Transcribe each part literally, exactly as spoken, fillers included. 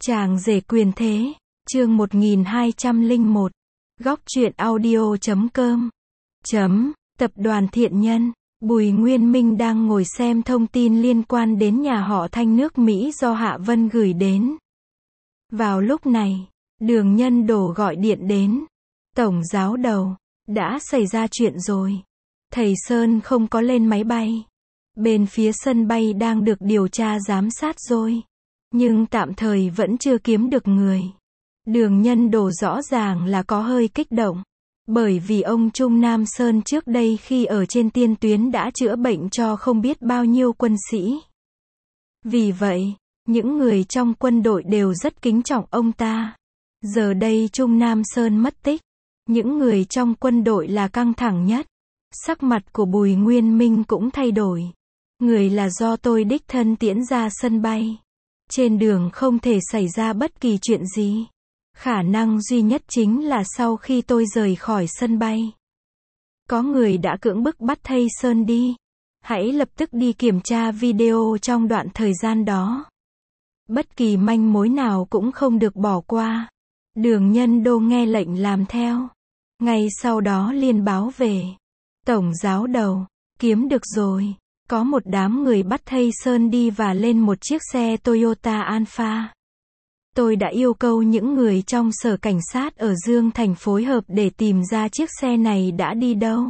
Chàng rể quyền thế, chương một nghìn hai trăm lẻ một, góc truyện audio chấm com, chấm, tập đoàn Thiện Nhân, Bùi Nguyên Minh đang ngồi xem thông tin liên quan đến nhà họ Thanh nước Mỹ do Hạ Vân gửi đến. Vào lúc này, Đường Nhân Đổ gọi điện đến. Tổng giáo đầu, đã xảy ra chuyện rồi. Thầy Sơn không có lên máy bay. Bên phía sân bay đang được điều tra giám sát rồi. Nhưng tạm thời vẫn chưa kiếm được người. Đường Nhân Đổ rõ ràng là có hơi kích động. Bởi vì ông Trung Nam Sơn trước đây khi ở trên tiên tuyến đã chữa bệnh cho không biết bao nhiêu quân sĩ. Vì vậy, những người trong quân đội đều rất kính trọng ông ta. Giờ đây Trung Nam Sơn mất tích. Những người trong quân đội là căng thẳng nhất. Sắc mặt của Bùi Nguyên Minh cũng thay đổi. Người là do tôi đích thân tiễn ra sân bay. Trên đường không thể xảy ra bất kỳ chuyện gì. Khả năng duy nhất chính là sau khi tôi rời khỏi sân bay. Có người đã cưỡng bức bắt thầy Sơn đi. Hãy lập tức đi kiểm tra video trong đoạn thời gian đó. Bất kỳ manh mối nào cũng không được bỏ qua. Đường Nhân Đô nghe lệnh làm theo. Ngay sau đó liên báo về. Tổng giáo đầu, kiếm được rồi. Có một đám người bắt thầy Sơn đi và lên một chiếc xe Toyota Alpha. Tôi đã yêu cầu những người trong sở cảnh sát ở Dương Thành phối hợp để tìm ra chiếc xe này đã đi đâu.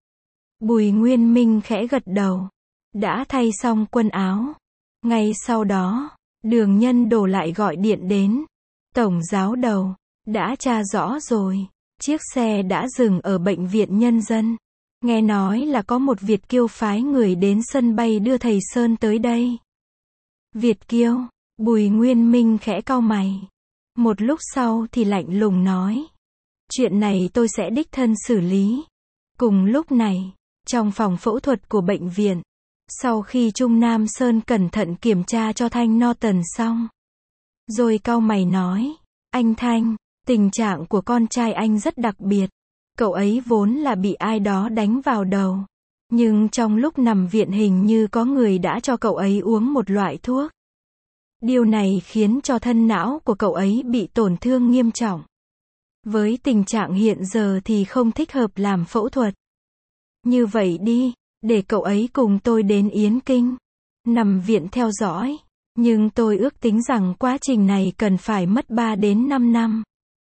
Bùi Nguyên Minh khẽ gật đầu. Đã thay xong quần áo. Ngay sau đó, Đường Nhân Đổ lại gọi điện đến. Tổng giáo đầu, đã tra rõ rồi. Chiếc xe đã dừng ở bệnh viện nhân dân. Nghe nói là có một Việt kiêu phái người đến sân bay đưa thầy Sơn tới đây. Việt kiêu, Bùi Nguyên Minh khẽ cau mày. Một lúc sau thì lạnh lùng nói. Chuyện này tôi sẽ đích thân xử lý. Cùng lúc này, trong phòng phẫu thuật của bệnh viện, sau khi Trung Nam Sơn cẩn thận kiểm tra cho Thanh Norton xong, rồi cau mày nói, anh Thanh, tình trạng của con trai anh rất đặc biệt. Cậu ấy vốn là bị ai đó đánh vào đầu. Nhưng trong lúc nằm viện hình như có người đã cho cậu ấy uống một loại thuốc. Điều này khiến cho thân não của cậu ấy bị tổn thương nghiêm trọng. Với tình trạng hiện giờ thì không thích hợp làm phẫu thuật. Như vậy đi, để cậu ấy cùng tôi đến Yến Kinh, nằm viện theo dõi. Nhưng tôi ước tính rằng quá trình này cần phải mất ba đến năm năm.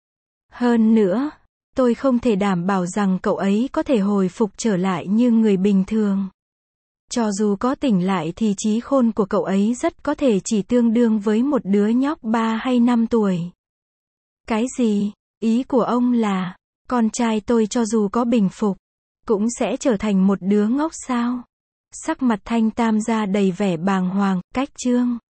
Hơn nữa, tôi không thể đảm bảo rằng cậu ấy có thể hồi phục trở lại như người bình thường. Cho dù có tỉnh lại thì trí khôn của cậu ấy rất có thể chỉ tương đương với một đứa nhóc ba hay năm tuổi. Cái gì? Ý của ông là, con trai tôi cho dù có bình phục, cũng sẽ trở thành một đứa ngốc sao? Sắc mặt Thanh Tam gia đầy vẻ bàng hoàng, cách chương.